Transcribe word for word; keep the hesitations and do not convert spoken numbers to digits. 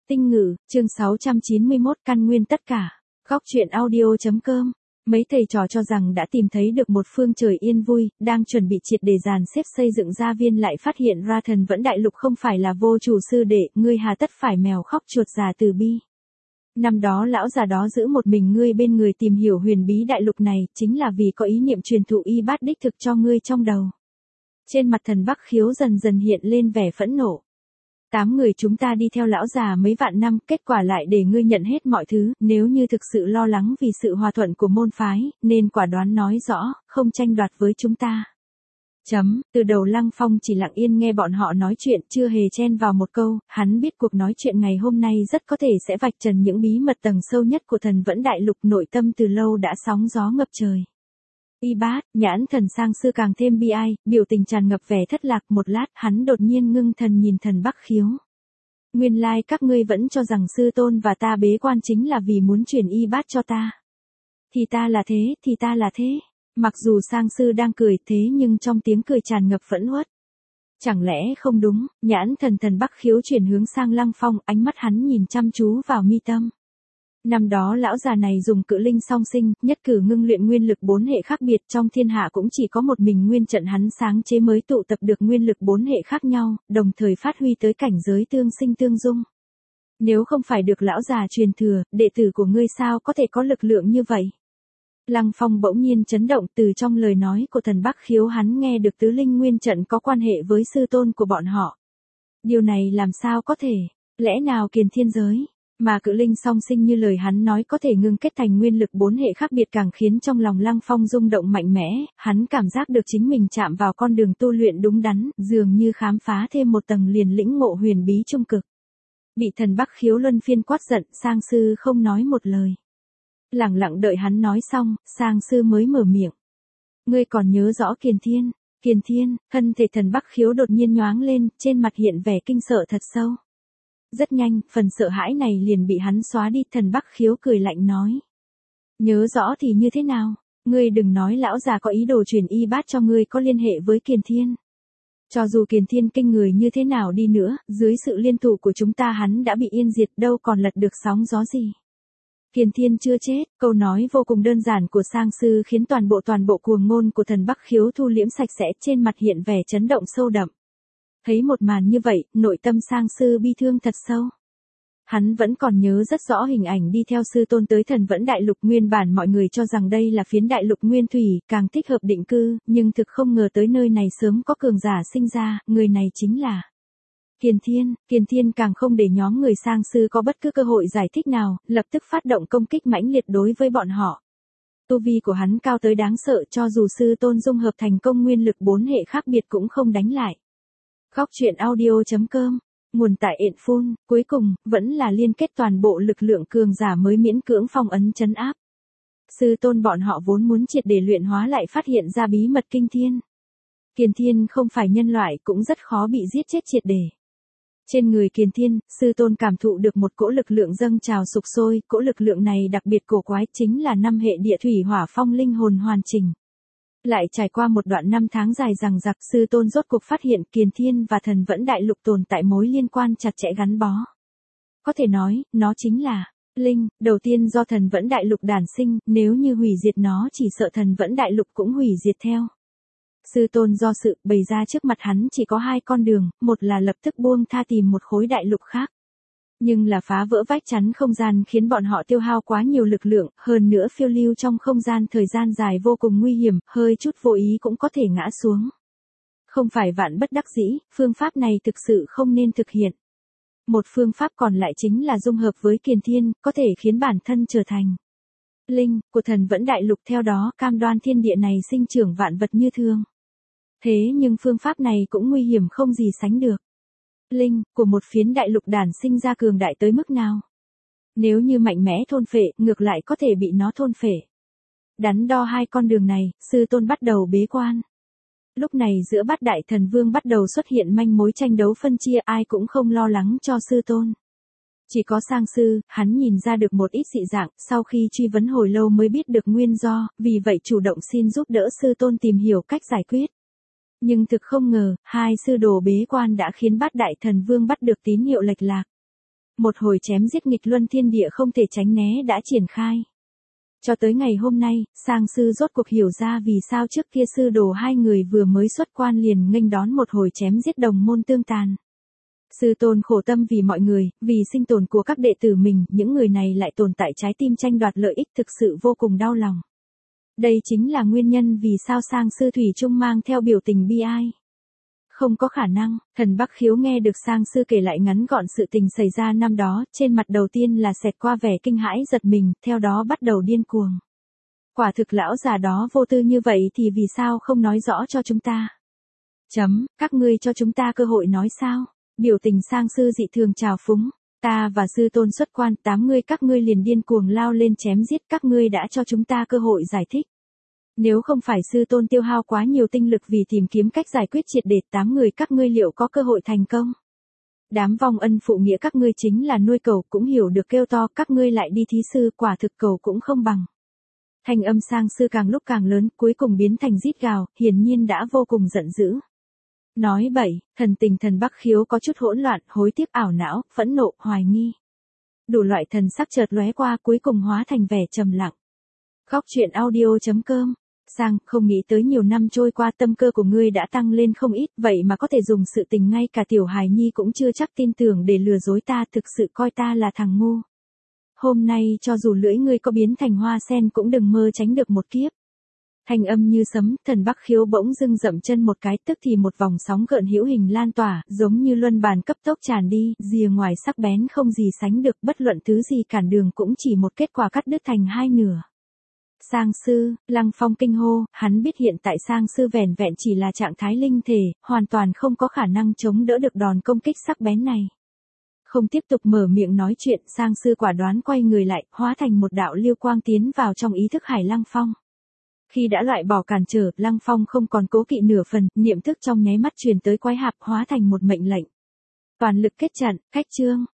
Tinh ngữ, chương sáu trăm chín mươi mốt căn nguyên tất cả. Góc truyện audio.com. Mấy thầy trò cho rằng đã tìm thấy được một phương trời yên vui, đang chuẩn bị triệt để dàn xếp xây dựng gia viên lại phát hiện ra Thần Vẫn Đại Lục không phải là vô chủ sư đệ, ngươi hà tất phải mèo khóc chuột già từ bi. Năm đó lão già đó giữ một mình ngươi bên người tìm hiểu huyền bí đại lục này, chính là vì có ý niệm truyền thụ y bát đích thực cho ngươi trong đầu. Trên mặt Thần Bắc Khiếu dần dần hiện lên vẻ phẫn nộ. Tám người chúng ta đi theo lão già mấy vạn năm, kết quả lại để ngươi nhận hết mọi thứ, nếu như thực sự lo lắng vì sự hòa thuận của môn phái, nên quả đoán nói rõ, không tranh đoạt với chúng ta. Chấm, từ đầu Lăng Phong chỉ lặng yên nghe bọn họ nói chuyện, chưa hề chen vào một câu, hắn biết cuộc nói chuyện ngày hôm nay rất có thể sẽ vạch trần những bí mật tầng sâu nhất của Thần Vẫn Đại Lục, nội tâm từ lâu đã sóng gió ngập trời. Y bát, nhãn Thần Sang Sư càng thêm bi ai, biểu tình tràn ngập vẻ thất lạc. Một lát, hắn đột nhiên ngưng thần nhìn Thần Bắc Khiếu. Nguyên lai các ngươi vẫn cho rằng sư tôn và ta bế quan chính là vì muốn truyền y bát cho ta. Thì ta là thế, thì ta là thế. Mặc dù Sang Sư đang cười thế nhưng trong tiếng cười tràn ngập phẫn uất. Chẳng lẽ không đúng? Nhãn thần Thần Bắc Khiếu chuyển hướng sang Lăng Phong, ánh mắt hắn nhìn chăm chú vào mi tâm. Năm đó lão già này dùng cự linh song sinh, nhất cử ngưng luyện nguyên lực bốn hệ khác biệt, trong thiên hạ cũng chỉ có một mình nguyên trận hắn sáng chế mới tụ tập được nguyên lực bốn hệ khác nhau, đồng thời phát huy tới cảnh giới tương sinh tương dung. Nếu không phải được lão già truyền thừa, đệ tử của ngươi sao có thể có lực lượng như vậy? Lăng Phong bỗng nhiên chấn động, từ trong lời nói của Thần Bắc Khiếu hắn nghe được tứ linh nguyên trận có quan hệ với sư tôn của bọn họ. Điều này làm sao có thể? Lẽ nào Kiền Thiên Giới? Mà cự linh song sinh như lời hắn nói có thể ngưng kết thành nguyên lực bốn hệ khác biệt càng khiến trong lòng Lăng Phong rung động mạnh mẽ, hắn cảm giác được chính mình chạm vào con đường tu luyện đúng đắn, dường như khám phá thêm một tầng liền lĩnh ngộ huyền bí trung cực. Bị Thần Bắc Khiếu luân phiên quát giận, Sang Sư không nói một lời. Lặng lặng đợi hắn nói xong, Sang Sư mới mở miệng. Ngươi còn nhớ rõ Kiền Thiên? Kiền Thiên, thân thể Thần Bắc Khiếu đột nhiên nhoáng lên, trên mặt hiện vẻ kinh sợ thật sâu. Rất nhanh, phần sợ hãi này liền bị hắn xóa đi. Thần Bắc Khiếu cười lạnh nói. Nhớ rõ thì như thế nào? Ngươi đừng nói lão già có ý đồ truyền y bát cho ngươi có liên hệ với Kiền Thiên. Cho dù Kiền Thiên kinh người như thế nào đi nữa, dưới sự liên thủ của chúng ta hắn đã bị yên diệt, đâu còn lật được sóng gió gì. Kiền Thiên chưa chết, câu nói vô cùng đơn giản của Sang Sư khiến toàn bộ toàn bộ cuồng ngôn của Thần Bắc Khiếu thu liễm sạch sẽ, trên mặt hiện vẻ chấn động sâu đậm. Thấy một màn như vậy, nội tâm Sang Sư bi thương thật sâu. Hắn vẫn còn nhớ rất rõ hình ảnh đi theo sư tôn tới Thần Vẫn Đại Lục, nguyên bản mọi người cho rằng đây là phiến đại lục nguyên thủy, càng thích hợp định cư, nhưng thực không ngờ tới nơi này sớm có cường giả sinh ra, người này chính là Kiền Thiên. Kiền Thiên càng không để nhóm người Sang Sư có bất cứ cơ hội giải thích nào, lập tức phát động công kích mãnh liệt đối với bọn họ. Tu vi của hắn cao tới đáng sợ, cho dù sư tôn dung hợp thành công nguyên lực bốn hệ khác biệt cũng không đánh lại. Góc truyện audio.com. Nguồn tại Ện Phun, cuối cùng, vẫn là liên kết toàn bộ lực lượng cường giả mới miễn cưỡng phong ấn trấn áp. Sư tôn bọn họ vốn muốn triệt để luyện hóa lại phát hiện ra bí mật kinh thiên. Kiền Thiên không phải nhân loại cũng rất khó bị giết chết triệt để. Trên người Kiền Thiên, sư tôn cảm thụ được một cỗ lực lượng dâng trào sục sôi, cỗ lực lượng này đặc biệt cổ quái, chính là năm hệ địa thủy hỏa phong linh hồn hoàn chỉnh. Lại trải qua một đoạn năm tháng dài dằng dặc, sư tôn rốt cuộc phát hiện Kiền Thiên và Thần Vẫn Đại Lục tồn tại mối liên quan chặt chẽ gắn bó. Có thể nói, nó chính là linh, đầu tiên do Thần Vẫn Đại Lục đản sinh, nếu như hủy diệt nó chỉ sợ Thần Vẫn Đại Lục cũng hủy diệt theo. Sư tôn do sự bày ra trước mặt hắn chỉ có hai con đường, một là lập tức buông tha tìm một khối đại lục khác. Nhưng là phá vỡ vách chắn không gian khiến bọn họ tiêu hao quá nhiều lực lượng, hơn nữa phiêu lưu trong không gian thời gian dài vô cùng nguy hiểm, hơi chút vô ý cũng có thể ngã xuống. Không phải vạn bất đắc dĩ, phương pháp này thực sự không nên thực hiện. Một phương pháp còn lại chính là dung hợp với Kiền Thiên, có thể khiến bản thân trở thành linh của Thần Vẫn Đại Lục, theo đó cam đoan thiên địa này sinh trưởng vạn vật như thường. Thế nhưng phương pháp này cũng nguy hiểm không gì sánh được. Linh của một phiến đại lục đản sinh ra cường đại tới mức nào? Nếu như mạnh mẽ thôn phệ, ngược lại có thể bị nó thôn phệ. Đắn đo hai con đường này, sư tôn bắt đầu bế quan. Lúc này giữa bát đại thần vương bắt đầu xuất hiện manh mối tranh đấu phân chia, ai cũng không lo lắng cho sư tôn. Chỉ có Sang Sư, hắn nhìn ra được một ít dị dạng, sau khi truy vấn hồi lâu mới biết được nguyên do, vì vậy chủ động xin giúp đỡ sư tôn tìm hiểu cách giải quyết. Nhưng thực không ngờ, hai sư đồ bế quan đã khiến bát đại thần vương bắt được tín hiệu lệch lạc. Một hồi chém giết nghịch luân thiên địa không thể tránh né đã triển khai. Cho tới ngày hôm nay, Sang sư rốt cuộc hiểu ra vì sao trước kia sư đồ hai người vừa mới xuất quan liền nghênh đón một hồi chém giết đồng môn tương tàn. Sư tôn khổ tâm vì mọi người, vì sinh tồn của các đệ tử mình, những người này lại tồn tại trái tim tranh đoạt lợi ích thực sự vô cùng đau lòng. Đây chính là nguyên nhân vì sao Sang sư thủy chung mang theo biểu tình bi ai. Không có khả năng, thần Bắc Khiếu nghe được Sang sư kể lại ngắn gọn sự tình xảy ra năm đó, trên mặt đầu tiên là xẹt qua vẻ kinh hãi giật mình, theo đó bắt đầu điên cuồng. Quả thực lão già đó vô tư như vậy thì vì sao không nói rõ cho chúng ta? Chấm, các ngươi cho chúng ta cơ hội nói sao? Biểu tình Sang sư dị thường trào phúng. Ta và sư tôn xuất quan, tám ngươi các ngươi liền điên cuồng lao lên chém giết, các ngươi đã cho chúng ta cơ hội giải thích. Nếu không phải sư tôn tiêu hao quá nhiều tinh lực vì tìm kiếm cách giải quyết triệt để, tám người các ngươi liệu có cơ hội thành công? Đám vong ân phụ nghĩa các ngươi chính là nuôi cẩu, cũng hiểu được kêu to, các ngươi lại đi thí sư, quả thực cẩu cũng không bằng. Thanh âm Sang sư càng lúc càng lớn, cuối cùng biến thành rít gào, hiển nhiên đã vô cùng giận dữ. Nói bậy, thần tình thần Bắc Khiếu có chút hỗn loạn, hối tiếc ảo não, phẫn nộ, hoài nghi. Đủ loại thần sắc chợt lóe qua, cuối cùng hóa thành vẻ trầm lặng. Góc truyện audio chấm com. Sang, không nghĩ tới nhiều năm trôi qua tâm cơ của ngươi đã tăng lên không ít, vậy mà có thể dùng sự tình ngay cả tiểu hài nhi cũng chưa chắc tin tưởng để lừa dối ta, thực sự coi ta là thằng ngu. Hôm nay cho dù lưỡi ngươi có biến thành hoa sen cũng đừng mơ tránh được một kiếp. Thanh âm như sấm, thần Bắc Khiếu bỗng dưng dậm chân một cái, tức thì một vòng sóng gợn hữu hình lan tỏa, giống như luân bàn cấp tốc tràn đi, rìa ngoài sắc bén không gì sánh được, bất luận thứ gì cản đường cũng chỉ một kết quả cắt đứt thành hai nửa. Sang sư, Lăng Phong kinh hô, hắn biết hiện tại Sang sư vẻn vẹn chỉ là trạng thái linh thể, hoàn toàn không có khả năng chống đỡ được đòn công kích sắc bén này. Không tiếp tục mở miệng nói chuyện, Sang sư quả đoán quay người lại, hóa thành một đạo lưu quang tiến vào trong ý thức hải Lăng Phong. Khi đã loại bỏ cản trở, Lăng Phong không còn cố kỵ nửa phần, niệm thức trong nháy mắt truyền tới quái hạp, hóa thành một mệnh lệnh. Toàn lực kết trận, cách chương.